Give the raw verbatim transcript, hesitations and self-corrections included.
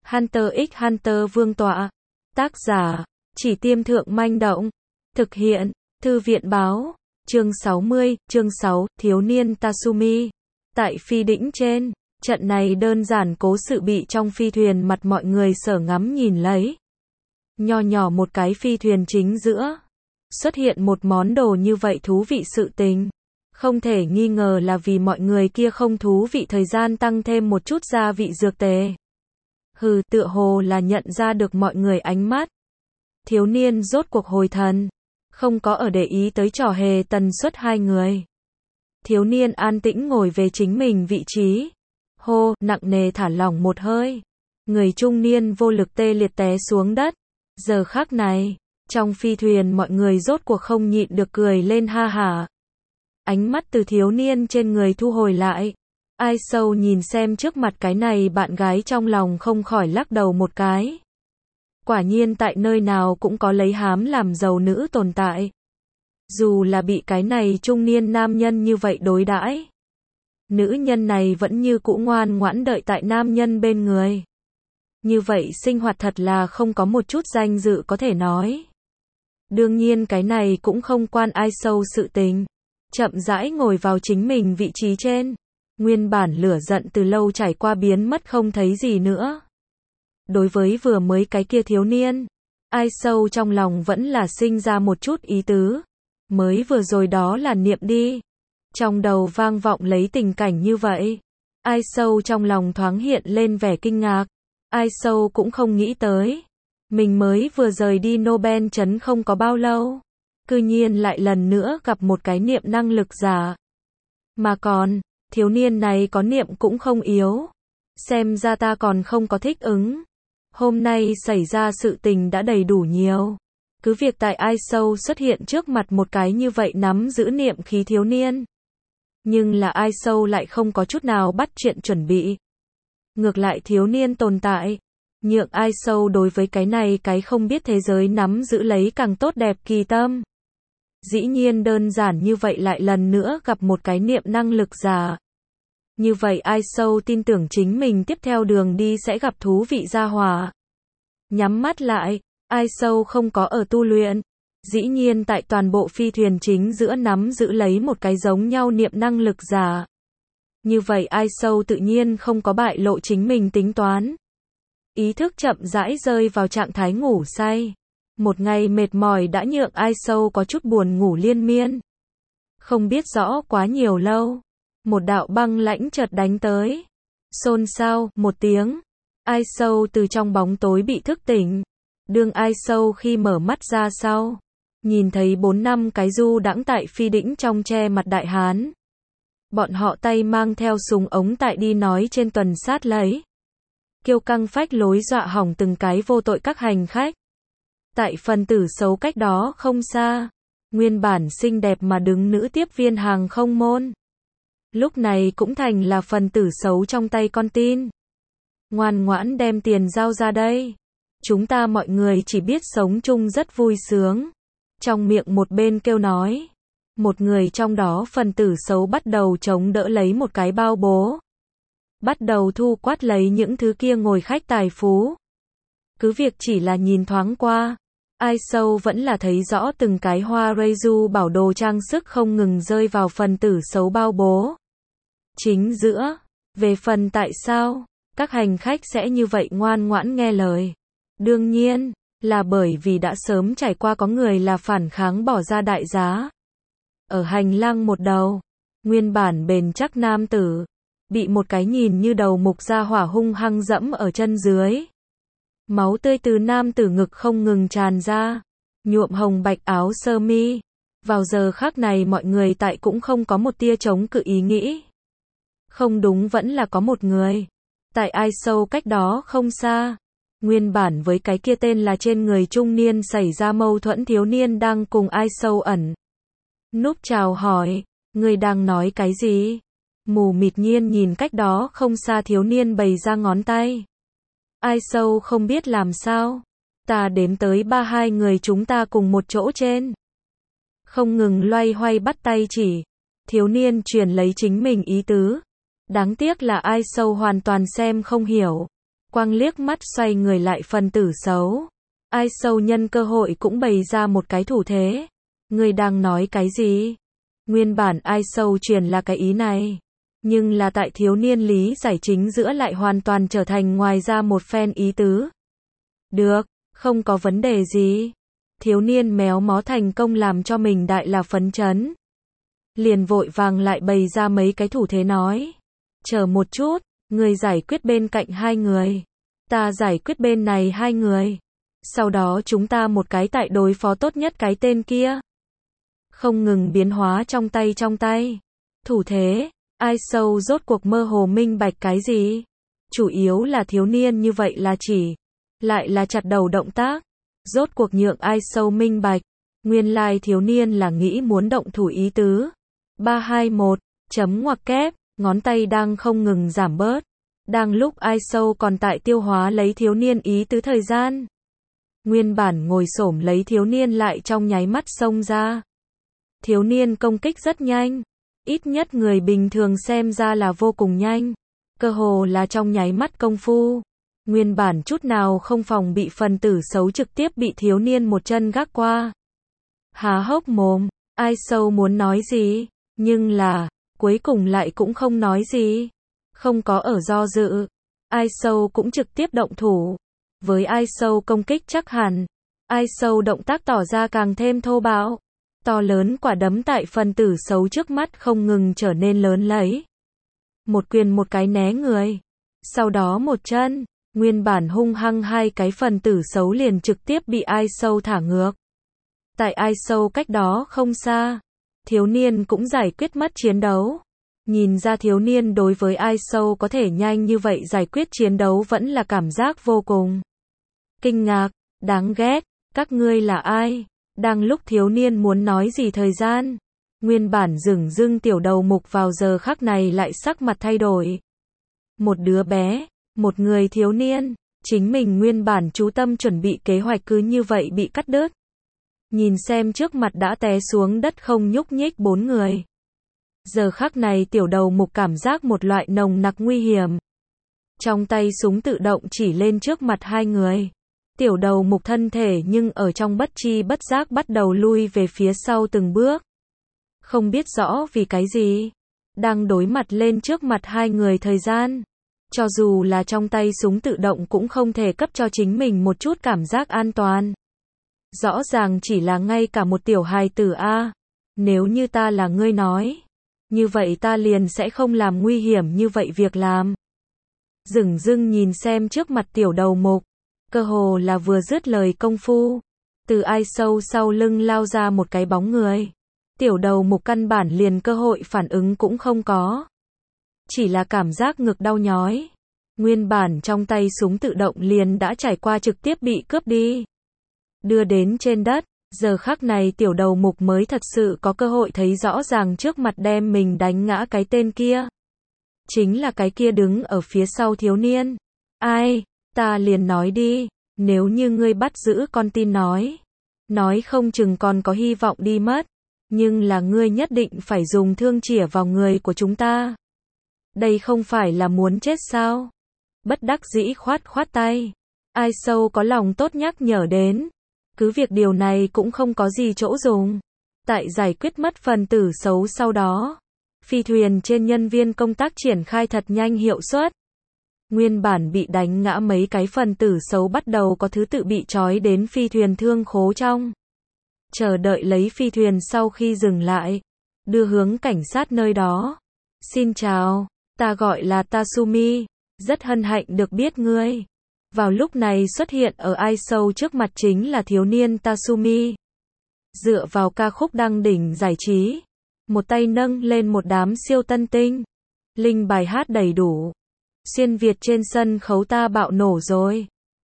Hunter x Hunter Vương tọa. Tác giả, Chỉ Tiêm Thượng Manh Động. Thực hiện, Thư viện Báo. Chương sáu mươi, chương sáu, thiếu niên Tatsumi. Tại phi đỉnh trên, trận này đơn giản cố sự bị trong phi thuyền mặt mọi người sở ngắm nhìn lấy. Nho nhỏ một cái phi thuyền chính giữa. Xuất hiện một món đồ như vậy thú vị sự tình. Không thể nghi ngờ là vì mọi người kia không thú vị thời gian tăng thêm một chút gia vị dược tề. Hừ, tựa hồ là nhận ra được mọi người ánh mắt. Thiếu niên rốt cuộc hồi thần. Không có ở để ý tới trò hề tần suất hai người. Thiếu niên an tĩnh ngồi về chính mình vị trí. Hô, nặng nề thả lỏng một hơi. Người trung niên vô lực tê liệt té xuống đất. Giờ khắc này, trong phi thuyền mọi người rốt cuộc không nhịn được cười lên ha hả. Ánh mắt từ thiếu niên trên người thu hồi lại. Ai sâu nhìn xem trước mặt cái này bạn gái trong lòng không khỏi lắc đầu một cái. Quả nhiên tại nơi nào cũng có lấy hám làm giàu nữ tồn tại. Dù là bị cái này trung niên nam nhân như vậy đối đãi, nữ nhân này vẫn như cũ ngoan ngoãn đợi tại nam nhân bên người. Như vậy sinh hoạt thật là không có một chút danh dự có thể nói. Đương nhiên cái này cũng không quan ai sâu sự tình. Chậm rãi ngồi vào chính mình vị trí trên. Nguyên bản lửa giận từ lâu trải qua biến mất không thấy gì nữa. Đối với vừa mới cái kia thiếu niên, ai sâu trong lòng vẫn là sinh ra một chút ý tứ. Mới vừa rồi đó là niệm đi. Trong đầu vang vọng lấy tình cảnh như vậy. Ai sâu trong lòng thoáng hiện lên vẻ kinh ngạc. Ai sâu cũng không nghĩ tới. Mình mới vừa rời đi Nobel trấn không có bao lâu. Cư nhiên lại lần nữa gặp một cái niệm năng lực giả. Mà còn, thiếu niên này có niệm cũng không yếu. Xem ra ta còn không có thích ứng. Hôm nay xảy ra sự tình đã đầy đủ nhiều. Cứ việc tại ai sâu xuất hiện trước mặt một cái như vậy nắm giữ niệm khí thiếu niên. Nhưng là ai sâu lại không có chút nào bắt chuyện chuẩn bị. Ngược lại thiếu niên tồn tại. Nhượng ai sâu đối với cái này cái không biết thế giới nắm giữ lấy càng tốt đẹp kỳ tâm. Dĩ nhiên đơn giản như vậy lại lần nữa gặp một cái niệm năng lực giả. Như vậy ai sâu tin tưởng chính mình tiếp theo đường đi sẽ gặp thú vị gia hỏa. Nhắm mắt lại, ai sâu không có ở tu luyện. Dĩ nhiên tại toàn bộ phi thuyền chính giữa nắm giữ lấy một cái giống nhau niệm năng lực giả. Như vậy ai sâu tự nhiên không có bại lộ chính mình tính toán. Ý thức chậm rãi rơi vào trạng thái ngủ say. Một ngày mệt mỏi đã nhượng ai sâu có chút buồn ngủ liên miên. Không biết rõ quá nhiều lâu. Một đạo băng lãnh chợt đánh tới. Xôn xao, một tiếng. Ai sâu từ trong bóng tối bị thức tỉnh. Đương ai sâu khi mở mắt ra sau. Nhìn thấy bốn năm cái du đãng tại phi đỉnh trong che mặt đại hán. Bọn họ tay mang theo súng ống tại đi nói trên tuần sát lấy. Kiêu căng phách lối dọa hỏng từng cái vô tội các hành khách. Tại phần tử xấu cách đó không xa. Nguyên bản xinh đẹp mà đứng nữ tiếp viên hàng không môn. Lúc này cũng thành là phần tử xấu trong tay con tin. Ngoan ngoãn đem tiền giao ra đây. Chúng ta mọi người chỉ biết sống chung rất vui sướng. Trong miệng một bên kêu nói. Một người trong đó phần tử xấu bắt đầu chống đỡ lấy một cái bao bố. Bắt đầu thu quát lấy những thứ kia ngồi khách tài phú. Cứ việc chỉ là nhìn thoáng qua. Ai sâu vẫn là thấy rõ từng cái hoa Reizu bảo đồ trang sức không ngừng rơi vào phần tử xấu bao bố. Chính giữa, về phần tại sao, các hành khách sẽ như vậy ngoan ngoãn nghe lời. Đương nhiên, là bởi vì đã sớm trải qua có người là phản kháng bỏ ra đại giá. Ở hành lang một đầu, nguyên bản bền chắc nam tử, bị một cái nhìn như đầu mục gia hỏa hung hăng dẫm ở chân dưới. Máu tươi từ nam tử ngực không ngừng tràn ra, nhuộm hồng bạch áo sơ mi. Vào giờ khắc này mọi người tại cũng không có một tia chống cự ý nghĩ. Không đúng vẫn là có một người. Tại ai sâu cách đó không xa. Nguyên bản với cái kia tên là trên người trung niên xảy ra mâu thuẫn thiếu niên đang cùng ai sâu ẩn. Núp chào hỏi, người đang nói cái gì? Mù mịt nhiên nhìn cách đó không xa thiếu niên bày ra ngón tay. Ai sâu không biết làm sao. Ta đếm tới ba hai người chúng ta cùng một chỗ trên. Không ngừng loay hoay bắt tay chỉ. Thiếu niên truyền lấy chính mình ý tứ. Đáng tiếc là ai sâu hoàn toàn xem không hiểu. Quang liếc mắt xoay người lại phần tử xấu. Ai Sâu nhân cơ hội cũng bày ra một cái thủ thế. Ngươi đang nói cái gì? Nguyên bản Ai Sâu truyền là cái ý này. Nhưng là tại thiếu niên lý giải chính giữa lại hoàn toàn trở thành ngoài ra một phen ý tứ. Được, không có vấn đề gì. Thiếu niên méo mó thành công làm cho mình đại là phấn chấn. Liền vội vàng lại bày ra mấy cái thủ thế nói. Chờ một chút, người giải quyết bên cạnh hai người. Ta giải quyết bên này hai người. Sau đó chúng ta một cái tại đối phó tốt nhất cái tên kia. Không ngừng biến hóa trong tay trong tay. Thủ thế, Ai Sâu rốt cuộc mơ hồ minh bạch cái gì? Chủ yếu là thiếu niên như vậy là chỉ. Lại là chặt đầu động tác. Rốt cuộc nhượng Ai Sâu minh bạch. Nguyên lai thiếu niên là nghĩ muốn động thủ ý tứ. ba hai một, chấm ngoặc kép, ngón tay đang không ngừng giảm bớt. Đang lúc Ai Sâu còn tại tiêu hóa lấy thiếu niên ý tứ thời gian. Nguyên bản ngồi xổm lấy thiếu niên lại trong nháy mắt xông ra. Thiếu niên công kích rất nhanh. Ít nhất người bình thường xem ra là vô cùng nhanh. Cơ hồ là trong nháy mắt công phu. Nguyên bản chút nào không phòng bị phần tử xấu trực tiếp bị thiếu niên một chân gác qua. Há hốc mồm, Ai Sâu muốn nói gì, nhưng là, cuối cùng lại cũng không nói gì. Không có ở do dự. Ai Sâu cũng trực tiếp động thủ. Với Ai Sâu công kích chắc hẳn, Ai Sâu động tác tỏ ra càng thêm thô bạo. To lớn quả đấm tại phần tử xấu trước mắt không ngừng trở nên lớn lấy. Một quyền một cái né người. Sau đó một chân, nguyên bản hung hăng hai cái phần tử xấu liền trực tiếp bị Ai Sâu thả ngược. Tại Ai Sâu cách đó không xa, thiếu niên cũng giải quyết mất chiến đấu. Nhìn ra thiếu niên đối với Ai Sâu có thể nhanh như vậy giải quyết chiến đấu vẫn là cảm giác vô cùng kinh ngạc, đáng ghét, các ngươi là ai? Đang lúc thiếu niên muốn nói gì thời gian, nguyên bản dửng dưng tiểu đầu mục vào giờ khắc này lại sắc mặt thay đổi. Một đứa bé, một người thiếu niên, chính mình nguyên bản chú tâm chuẩn bị kế hoạch cứ như vậy bị cắt đứt. Nhìn xem trước mặt đã té xuống đất không nhúc nhích bốn người. Giờ khắc này tiểu đầu mục cảm giác một loại nồng nặc nguy hiểm. Trong tay súng tự động chỉ lên trước mặt hai người. Tiểu đầu mục thân thể nhưng ở trong bất chi bất giác bắt đầu lui về phía sau từng bước. Không biết rõ vì cái gì. Đang đối mặt lên trước mặt hai người thời gian. Cho dù là trong tay súng tự động cũng không thể cấp cho chính mình một chút cảm giác an toàn. Rõ ràng chỉ là ngay cả một tiểu hài tử A. Nếu như ta là ngươi nói. Như vậy ta liền sẽ không làm nguy hiểm như vậy việc làm. Dửng dưng nhìn xem trước mặt tiểu đầu mục. Cơ hồ là vừa dứt lời công phu. Từ Ai Sâu sau lưng lao ra một cái bóng người. Tiểu đầu mục căn bản liền cơ hội phản ứng cũng không có. Chỉ là cảm giác ngực đau nhói. Nguyên bản trong tay súng tự động liền đã trải qua trực tiếp bị cướp đi. Đưa đến trên đất. Giờ khắc này tiểu đầu mục mới thật sự có cơ hội thấy rõ ràng trước mặt đem mình đánh ngã cái tên kia. Chính là cái kia đứng ở phía sau thiếu niên. Ai, ta liền nói đi, nếu như ngươi bắt giữ con tin nói. Nói không chừng còn có hy vọng đi mất. Nhưng là ngươi nhất định phải dùng thương chĩa vào người của chúng ta. Đây không phải là muốn chết sao? Bất đắc dĩ khoát khoát tay. Ai Sâu có lòng tốt nhắc nhở đến. Cứ việc điều này cũng không có gì chỗ dùng. Tại giải quyết mất phần tử xấu sau đó. Phi thuyền trên nhân viên công tác triển khai thật nhanh hiệu suất. Nguyên bản bị đánh ngã mấy cái phần tử xấu bắt đầu có thứ tự bị trói đến phi thuyền thương khố trong. Chờ đợi lấy phi thuyền sau khi dừng lại. Đưa hướng cảnh sát nơi đó. Xin chào, ta gọi là Tasumi. Rất hân hạnh được biết ngươi. Vào lúc này xuất hiện ở Ai Sâu trước mặt chính là thiếu niên Tasumi. Dựa vào ca khúc đăng đỉnh giải trí. Một tay nâng lên một đám siêu tân tinh. Linh bài hát đầy đủ. Xuyên Việt trên sân khấu ta bạo nổ rồi.